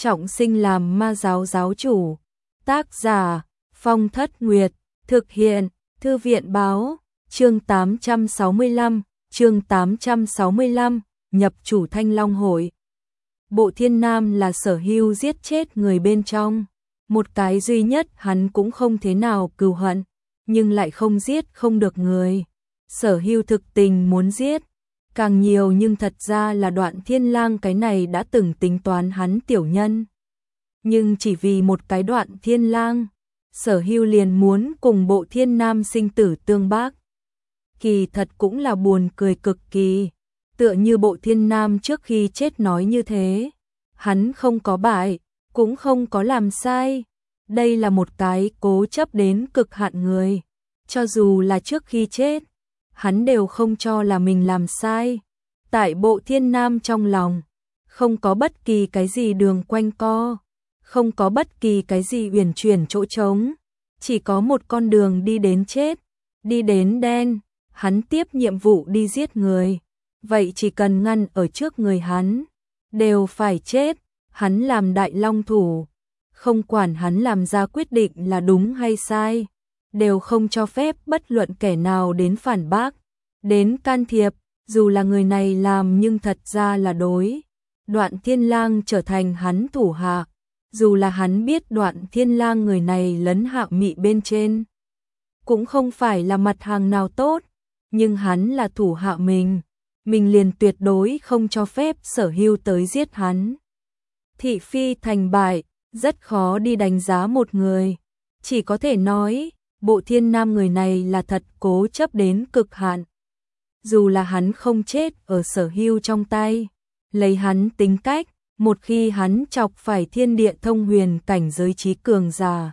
trọng sinh làm ma giáo giáo chủ. Tác giả Phong Thất Nguyệt, thực hiện Thư viện báo, chương 865, nhập chủ Thanh Long hội. Bộ Thiên Nam là Sở Hưu giết chết người bên trong, một cái duy nhất hắn cũng không thế nào cừu hận, nhưng lại không giết không được người. Sở Hưu thực tình muốn giết càng nhiều, nhưng thật ra là Đoạn Thiên Lang cái này đã từng tính toán hắn tiểu nhân. Nhưng chỉ vì một cái Đoạn Thiên Lang, Sở Hưu liền muốn cùng Bộ Thiên Nam sinh tử tương bác. Kỳ thật cũng là buồn cười cực kỳ, tựa như Bộ Thiên Nam trước khi chết nói như thế, hắn không có bại, cũng không có làm sai. Đây là một cái cố chấp đến cực hạn người, cho dù là trước khi chết, hắn đều không cho là mình làm sai. Tại Bộ Thiên Nam trong lòng, không có bất kỳ cái gì đường quanh co, không có bất kỳ cái gì uyển chuyển chỗ trống, chỉ có một con đường đi đến chết, đi đến đen. Hắn tiếp nhiệm vụ đi giết người, vậy chỉ cần ngăn ở trước người hắn, đều phải chết. Hắn làm đại long thủ, không quản hắn làm ra quyết định là đúng hay sai, đều không cho phép bất luận kẻ nào đến phản bác, đến can thiệp, dù là người này làm nhưng thật ra là đối. Đoạn Thiên Lang trở thành hắn thủ hạ, dù là hắn biết Đoạn Thiên Lang người này lấn hạ mị bên trên, cũng không phải là mặt hàng nào tốt, nhưng hắn là thủ hạ mình liền tuyệt đối không cho phép Sở Hưu tới giết hắn. Thị phi thành bại, rất khó đi đánh giá một người, chỉ có thể nói, Bộ Thiên Nam người này là thật cố chấp đến cực hạn. Dù là hắn không chết ở Sở Hưu trong tay, lấy hắn tính cách, một khi hắn chọc phải thiên địa thông huyền cảnh giới trí cường giả,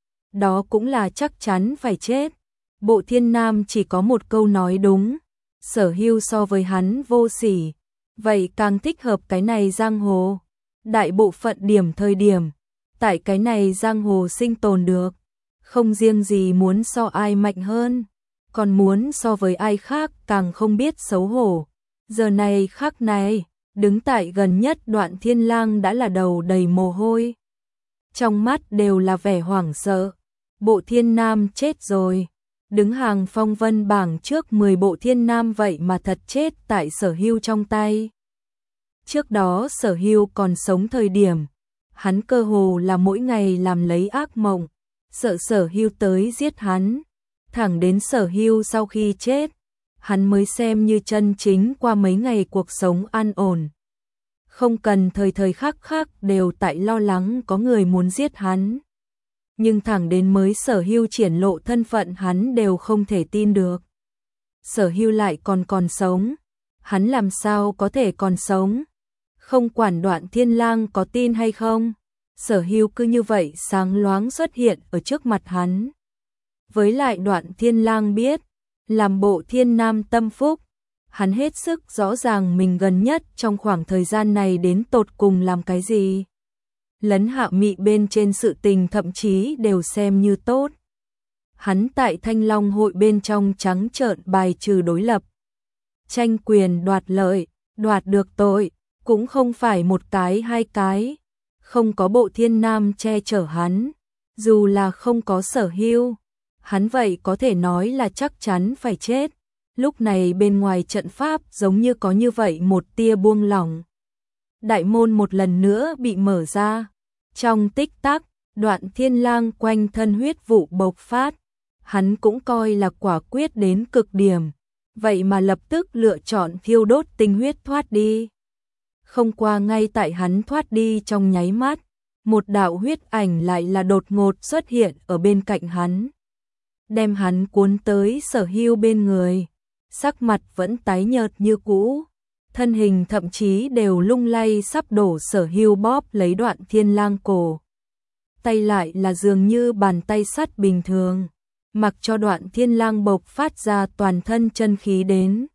đó cũng là chắc chắn phải chết. Bộ Thiên Nam chỉ có một câu nói đúng, Sở Hưu so với hắn vô sỉ, vậy càng thích hợp cái này giang hồ. Đại bộ phận thời điểm, tại cái này giang hồ sinh tồn được, không riêng gì muốn so ai mạnh hơn, còn muốn so với ai khác càng không biết xấu hổ. Giờ này khắc này, đứng tại gần nhất Đoạn Thiên Lang đã là đầu đầy mồ hôi, trong mắt đều là vẻ hoảng sợ. Bộ Thiên Nam chết rồi. Đứng hàng phong vân bảng trước 10 Bộ Thiên Nam vậy mà thật chết tại Sở Hưu trong tay. Trước đó Sở Hưu còn sống thời điểm, hắn cơ hồ là mỗi ngày làm lấy ác mộng, sợ Sở Hưu tới giết hắn. Thẳng đến Sở Hưu sau khi chết, hắn mới xem như chân chính qua mấy ngày cuộc sống an ổn. Không cần thời khắc đều tại lo lắng có người muốn giết hắn. Nhưng thẳng đến mới Sở Hưu triển lộ thân phận hắn đều không thể tin được. Sở Hưu lại còn sống, hắn làm sao có thể còn sống? Không quản Đoạn Thiên Lang có tin hay không, Sở Hưu cứ như vậy sáng loáng xuất hiện ở trước mặt hắn. Với lại Đoạn Thiên Lang biết, làm Bộ Thiên Nam tâm phúc, hắn hết sức rõ ràng mình gần nhất trong khoảng thời gian này đến tột cùng làm cái gì. Lấn hạ mị bên trên sự tình thậm chí đều xem như tốt. Hắn tại Thanh Long hội bên trong trắng trợn bài trừ đối lập, tranh quyền đoạt lợi, đoạt được tội, cũng không phải một cái hai cái. Không có Bộ Thiên Nam che chở hắn, dù là không có Sở Hưu, hắn vậy có thể nói là chắc chắn phải chết. Lúc này bên ngoài trận pháp giống như có như vậy một tia buông lỏng. Đại môn một lần nữa bị mở ra. Trong tích tắc, Đoạn Thiên Lang quanh thân huyết vụ bộc phát. Hắn cũng coi là quả quyết đến cực điểm, vậy mà lập tức lựa chọn thiêu đốt tinh huyết thoát đi. Không qua ngay tại hắn thoát đi trong nháy mắt, một đạo huyết ảnh lại là đột ngột xuất hiện ở bên cạnh hắn, đem hắn cuốn tới Sở Hưu bên người. Sắc mặt vẫn tái nhợt như cũ, thân hình thậm chí đều lung lay sắp đổ. Sở Hưu bóp lấy Đoạn Thiên Lang cổ, tay lại là dường như bàn tay sắt bình thường, mặc cho Đoạn Thiên Lang bộc phát ra toàn thân chân khí đến,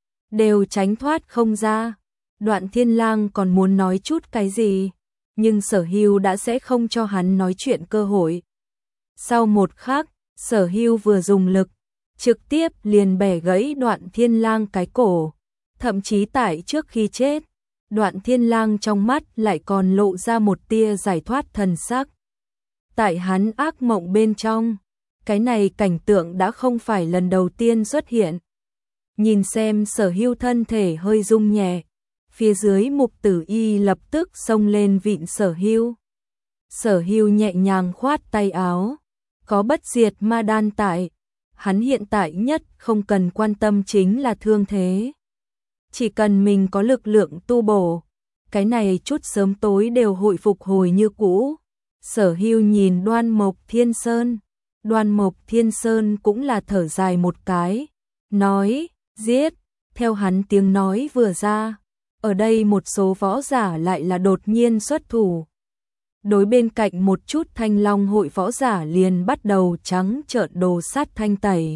đều tránh thoát không ra. Đoạn Thiên Lang còn muốn nói chút cái gì, nhưng Sở Hưu đã sẽ không cho hắn nói chuyện cơ hội. Sau một khắc, Sở Hưu vừa dùng lực, trực tiếp liền bẻ gãy Đoạn Thiên Lang cái cổ. Thậm chí tại trước khi chết, Đoạn Thiên Lang trong mắt lại còn lộ ra một tia giải thoát thần sắc. Tại hắn ác mộng bên trong, cái này cảnh tượng đã không phải lần đầu tiên xuất hiện. Nhìn xem Sở Hưu thân thể hơi rung nhẹ, phía dưới Mục Tử Y lập tức xông lên vịn Sở Hưu. Sở Hưu nhẹ nhàng khoát tay áo, có bất diệt ma đan tại, hắn hiện tại nhất không cần quan tâm chính là thương thế. Chỉ cần mình có lực lượng tu bổ, cái này chút sớm tối đều hội phục hồi như cũ. Sở Hưu nhìn Đoan Mộc Thiên Sơn, Đoan Mộc Thiên Sơn cũng là thở dài một cái, nói, giết, theo hắn tiếng nói vừa ra, ở đây một số võ giả lại là đột nhiên xuất thủ. Đối bên cạnh một chút Thanh Long hội võ giả liền bắt đầu trắng trợn đồ sát thanh tẩy.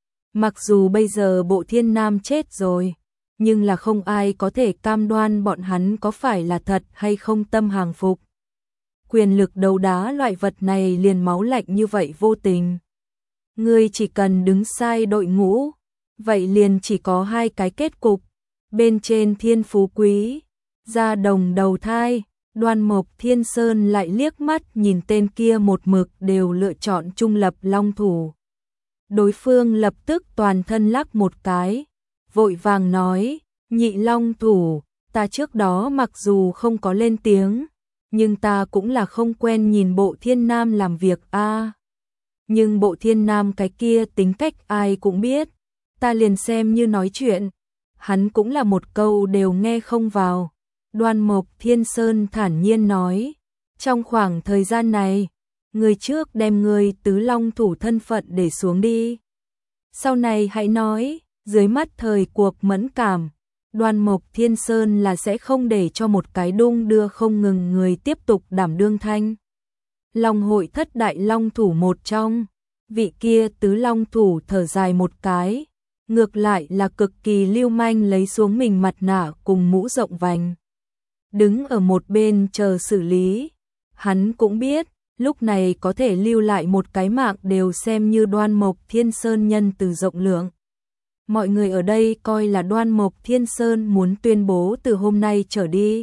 Mặc dù bây giờ Bộ Thiên Nam chết rồi, nhưng là không ai có thể cam đoan bọn hắn có phải là thật hay không tâm hàng phục. Quyền lực đấu đá loại vật này liền máu lạnh như vậy vô tình. Ngươi chỉ cần đứng sai đội ngũ, vậy liền chỉ có hai cái kết cục. Bên trên thiên phú quý, ra đồng đầu thai. Đoan Mộc Thiên Sơn lại liếc mắt nhìn tên kia một mực đều lựa chọn trung lập long thủ. Đối phương lập tức toàn thân lắc một cái, vội vàng nói, nhị long thủ, ta trước đó mặc dù không có lên tiếng, nhưng ta cũng là không quen nhìn Bộ Thiên Nam làm việc a. Nhưng Bộ Thiên Nam cái kia tính cách ai cũng biết, ta liền xem như nói chuyện, hắn cũng là một câu đều nghe không vào. Đoan Mộc Thiên Sơn thản nhiên nói, trong khoảng thời gian này, người trước đem người tứ long thủ thân phận để xuống đi. Sau này hãy nói, dưới mắt thời cuộc mẫn cảm, Đoan Mộc Thiên Sơn là sẽ không để cho một cái đung đưa không ngừng người tiếp tục đảm đương Thanh Long hội thất đại long thủ một trong. Vị kia tứ long thủ thở dài một cái, ngược lại là cực kỳ lưu manh lấy xuống mình mặt nạ cùng mũ rộng vành. Đứng ở một bên chờ xử lý, hắn cũng biết, lúc này có thể lưu lại một cái mạng đều xem như Đoan Mộc Thiên Sơn nhân từ rộng lượng. Mọi người ở đây coi là Đoan Mộc Thiên Sơn muốn tuyên bố từ hôm nay trở đi.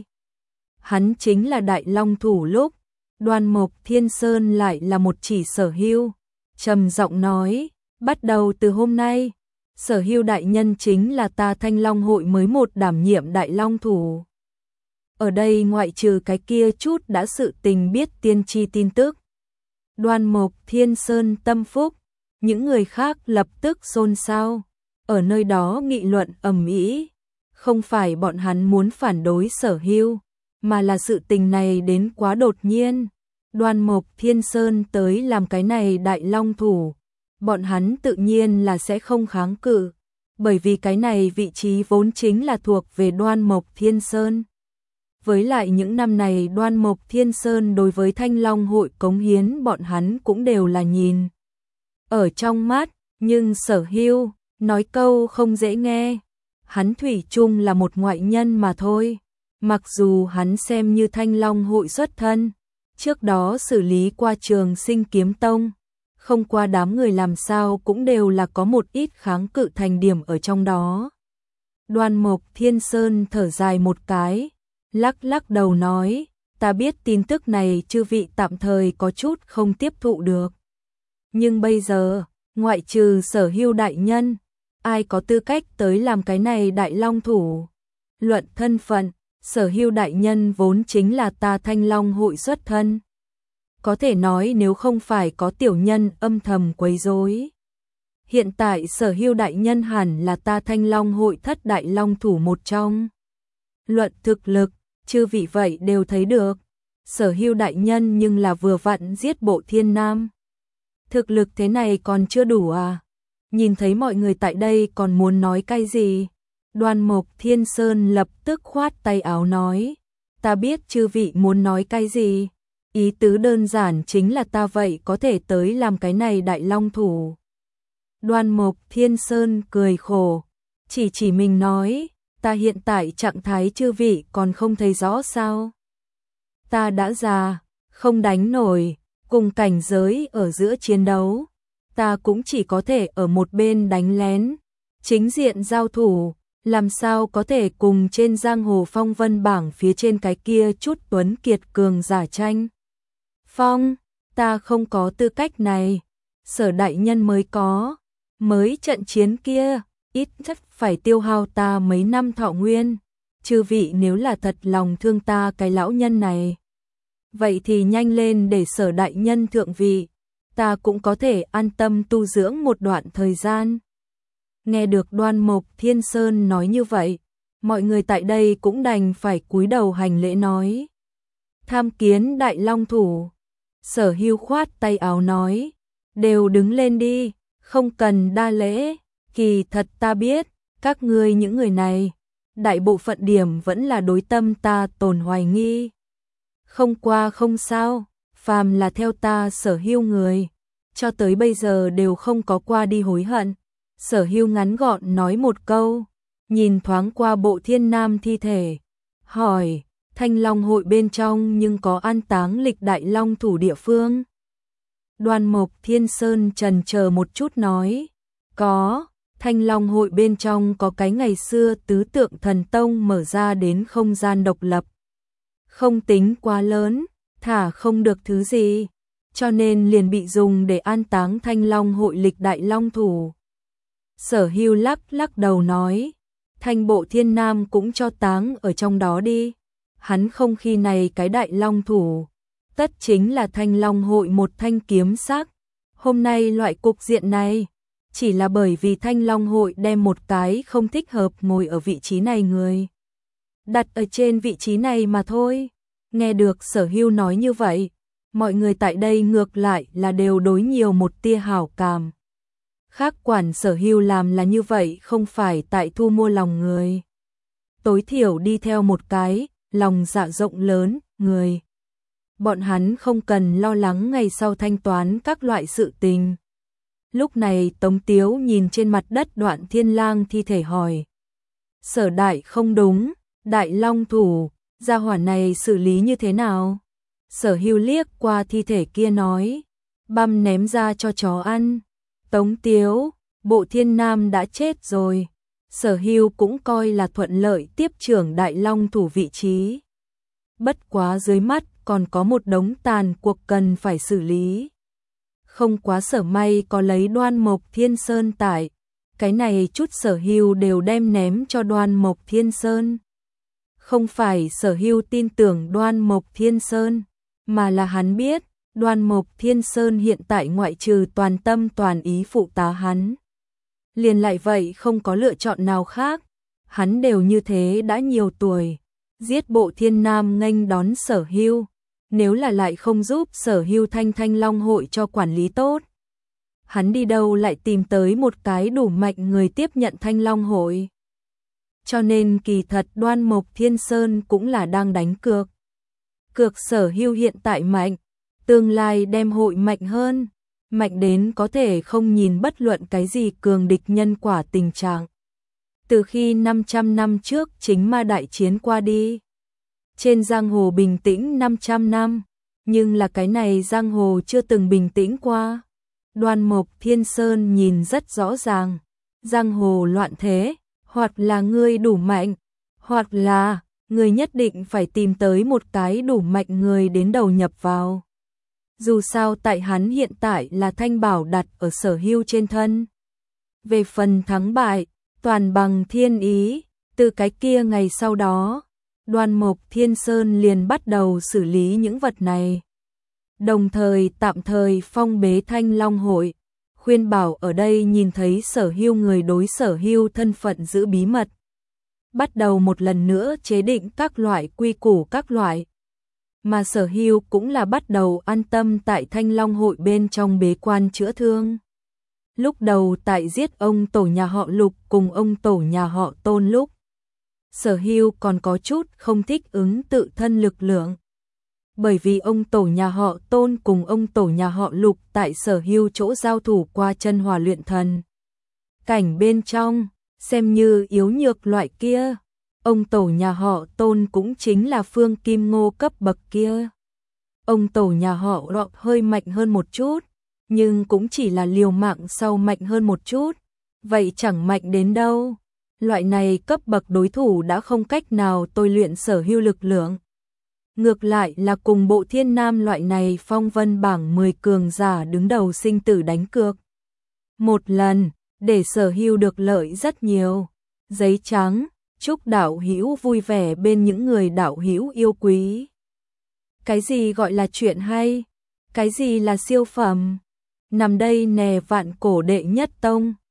Hắn chính là đại long thủ lúc, Đoan Mộc Thiên Sơn lại là một chỉ Sở Hưu. Trầm giọng nói, bắt đầu từ hôm nay, Sở Hưu đại nhân chính là ta Thanh Long hội mới một đảm nhiệm đại long thủ. Ở đây ngoại trừ cái kia chút đã sự tình biết tiên tri tin tức. Đoan Mộc Thiên Sơn tâm phúc, những người khác lập tức xôn xao, ở nơi đó nghị luận ầm ĩ. Không phải bọn hắn muốn phản đối Sở Hưu, mà là sự tình này đến quá đột nhiên. Đoan Mộc Thiên Sơn tới làm cái này đại long thủ, bọn hắn tự nhiên là sẽ không kháng cự, bởi vì cái này vị trí vốn chính là thuộc về Đoan Mộc Thiên Sơn. Với lại những năm này Đoan Mộc Thiên Sơn đối với Thanh Long hội cống hiến bọn hắn cũng đều là nhìn ở trong mắt, nhưng Sở Hưu nói câu không dễ nghe, hắn thủy chung là một ngoại nhân mà thôi. Mặc dù hắn xem như Thanh Long hội xuất thân, trước đó xử lý qua Trường Sinh Kiếm Tông, không qua đám người làm sao cũng đều là có một ít kháng cự thành điểm ở trong đó. Đoan Mộc Thiên Sơn thở dài một cái, lắc lắc đầu nói, ta biết tin tức này chư vị tạm thời có chút không tiếp thụ được. Nhưng bây giờ, ngoại trừ Sở Hưu đại nhân, ai có tư cách tới làm cái này đại long thủ? Luận thân phận, Sở Hưu đại nhân vốn chính là ta Thanh Long hội xuất thân. Có thể nói nếu không phải có tiểu nhân âm thầm quấy rối, hiện tại Sở Hưu đại nhân hẳn là ta Thanh Long hội thất đại long thủ một trong. Luận thực lực, chư vị vậy đều thấy được, Sở Hưu đại nhân nhưng là vừa vặn giết Bộ Thiên Nam. Thực lực thế này còn chưa đủ à? Nhìn thấy mọi người tại đây còn muốn nói cái gì? Đoan Mộc Thiên Sơn lập tức khoát tay áo nói, ta biết chư vị muốn nói cái gì, ý tứ đơn giản chính là ta vậy có thể tới làm cái này đại long thủ. Đoan Mộc Thiên Sơn cười khổ, chỉ mình nói, ta hiện tại trạng thái chư vị còn không thấy rõ sao? Ta đã già, không đánh nổi, cùng cảnh giới ở giữa chiến đấu, ta cũng chỉ có thể ở một bên đánh lén, chính diện giao thủ, làm sao có thể cùng trên giang hồ phong vân bảng phía trên cái kia chút tuấn kiệt cường giả tranh. Phong, ta không có tư cách này, Sở đại nhân mới có, mới trận chiến kia, ít nhất phải tiêu hao ta mấy năm thọ nguyên, chư vị nếu là thật lòng thương ta cái lão nhân này. Vậy thì nhanh lên để Sở đại nhân thượng vị, ta cũng có thể an tâm tu dưỡng một đoạn thời gian. Nghe được Đoan Mộc Thiên Sơn nói như vậy, mọi người tại đây cũng đành phải cúi đầu hành lễ nói. Tham kiến Đại Long Thủ. Sở Hưu khoát tay áo nói, đều đứng lên đi, không cần đa lễ, kỳ thật ta biết, các ngươi những người này, đại bộ phận điểm vẫn là đối tâm ta tồn hoài nghi. Không qua không sao, phàm là theo ta Sở Hưu người, cho tới bây giờ đều không có qua đi hối hận. Sở Hưu ngắn gọn nói một câu, nhìn thoáng qua bộ Thiên Nam thi thể, hỏi, Thanh Long hội bên trong nhưng có an táng lịch Đại Long Thủ địa phương? Đoan Mộc Thiên Sơn chần chờ một chút nói, có, Thanh Long hội bên trong có cái ngày xưa tứ tượng thần tông mở ra đến không gian độc lập. Không tính quá lớn, thả không được thứ gì, cho nên liền bị dùng để an táng Thanh Long hội lịch Đại Long Thủ. Sở Hưu lắc đầu nói, Thanh bộ Thiên Nam cũng cho táng ở trong đó đi. Hắn không khi này cái Đại Long Thủ, tất chính là Thanh Long hội một thanh kiếm sắc. Hôm nay loại cục diện này, chỉ là bởi vì Thanh Long hội đem một cái không thích hợp ngồi ở vị trí này người đặt ở trên vị trí này mà thôi. Nghe được Sở Hưu nói như vậy, mọi người tại đây ngược lại là đều đối nhiều một tia hảo cảm. Khác quản Sở Hưu làm là như vậy không phải tại thu mua lòng người. Tối thiểu đi theo một cái, lòng dạ rộng lớn, người. Bọn hắn không cần lo lắng ngày sau thanh toán các loại sự tình. Lúc này Tống Tiếu nhìn trên mặt đất Đoạn Thiên Lang thi thể hỏi. Sở đại không đúng, Đại Long Thủ, gia hỏa này xử lý như thế nào? Sở Hưu liếc qua thi thể kia nói, băm ném ra cho chó ăn. Tống Tiếu, bộ Thiên Nam đã chết rồi. Sở Hưu cũng coi là thuận lợi tiếp trưởng Đại Long Thủ vị trí. Bất quá dưới mắt còn có một đống tàn cuộc cần phải xử lý. Không quá Sở may có lấy Đoan Mộc Thiên Sơn tại. Cái này chút Sở Hưu đều đem ném cho Đoan Mộc Thiên Sơn. Không phải Sở Hưu tin tưởng Đoan Mộc Thiên Sơn, mà là hắn biết Đoan Mộc Thiên Sơn hiện tại ngoại trừ toàn tâm toàn ý phụ tá hắn, liền lại vậy không có lựa chọn nào khác. Hắn đều như thế đã nhiều tuổi, giết bộ Thiên Nam nghênh đón Sở Hưu, nếu là lại không giúp Sở Hưu Thanh Long hội cho quản lý tốt, hắn đi đâu lại tìm tới một cái đủ mạnh người tiếp nhận Thanh Long hội. Cho nên kỳ thật Đoan Mộc Thiên Sơn cũng là đang đánh cược. Cược Sở Hưu hiện tại mạnh, tương lai đem hội mạnh hơn, mạnh đến có thể không nhìn bất luận cái gì cường địch nhân quả tình trạng. Từ khi 500 năm trước chính ma đại chiến qua đi, trên giang hồ bình tĩnh 500 năm, nhưng là cái này giang hồ chưa từng bình tĩnh qua. Đoan Mộc Thiên Sơn nhìn rất rõ ràng, giang hồ loạn thế, hoặc là ngươi đủ mạnh, hoặc là ngươi nhất định phải tìm tới một cái đủ mạnh người đến đầu nhập vào. Dù sao tại hắn hiện tại là thanh bảo đặt ở Sở Hưu trên thân. Về phần thắng bại, toàn bằng thiên ý, từ cái kia ngày sau đó, Đoan Mộc Thiên Sơn liền bắt đầu xử lý những vật này. Đồng thời tạm thời phong bế Thanh Long hội, khuyên bảo ở đây nhìn thấy Sở Hưu người đối Sở Hưu thân phận giữ bí mật. Bắt đầu một lần nữa chế định các loại quy củ các loại. Mà Sở Hưu cũng là bắt đầu an tâm tại Thanh Long hội bên trong bế quan chữa thương. Lúc đầu tại giết ông tổ nhà họ Lục cùng ông tổ nhà họ Tôn lúc, Sở Hưu còn có chút không thích ứng tự thân lực lượng. Bởi vì ông tổ nhà họ Tôn cùng ông tổ nhà họ Lục tại Sở Hưu chỗ giao thủ qua chân hòa luyện thần. Cảnh bên trong, xem như yếu nhược loại kia. Ông tổ nhà họ Tôn cũng chính là Phương Kim Ngô cấp bậc kia. Ông tổ nhà họ Lộc hơi mạnh hơn một chút, nhưng cũng chỉ là liều mạng sau mạnh hơn một chút, vậy chẳng mạnh đến đâu. Loại này cấp bậc đối thủ đã không cách nào tôi luyện Sở Hưu lực lượng. Ngược lại là cùng Bộ Thiên Nam loại này phong vân bảng 10 cường giả đứng đầu sinh tử đánh cược. Một lần, để Sở Hưu được lợi rất nhiều. Giấy trắng, chúc đạo hữu vui vẻ bên những người đạo hữu yêu quý. Cái gì gọi là chuyện hay? Cái gì là siêu phẩm? Nằm đây nè vạn cổ đệ nhất tông.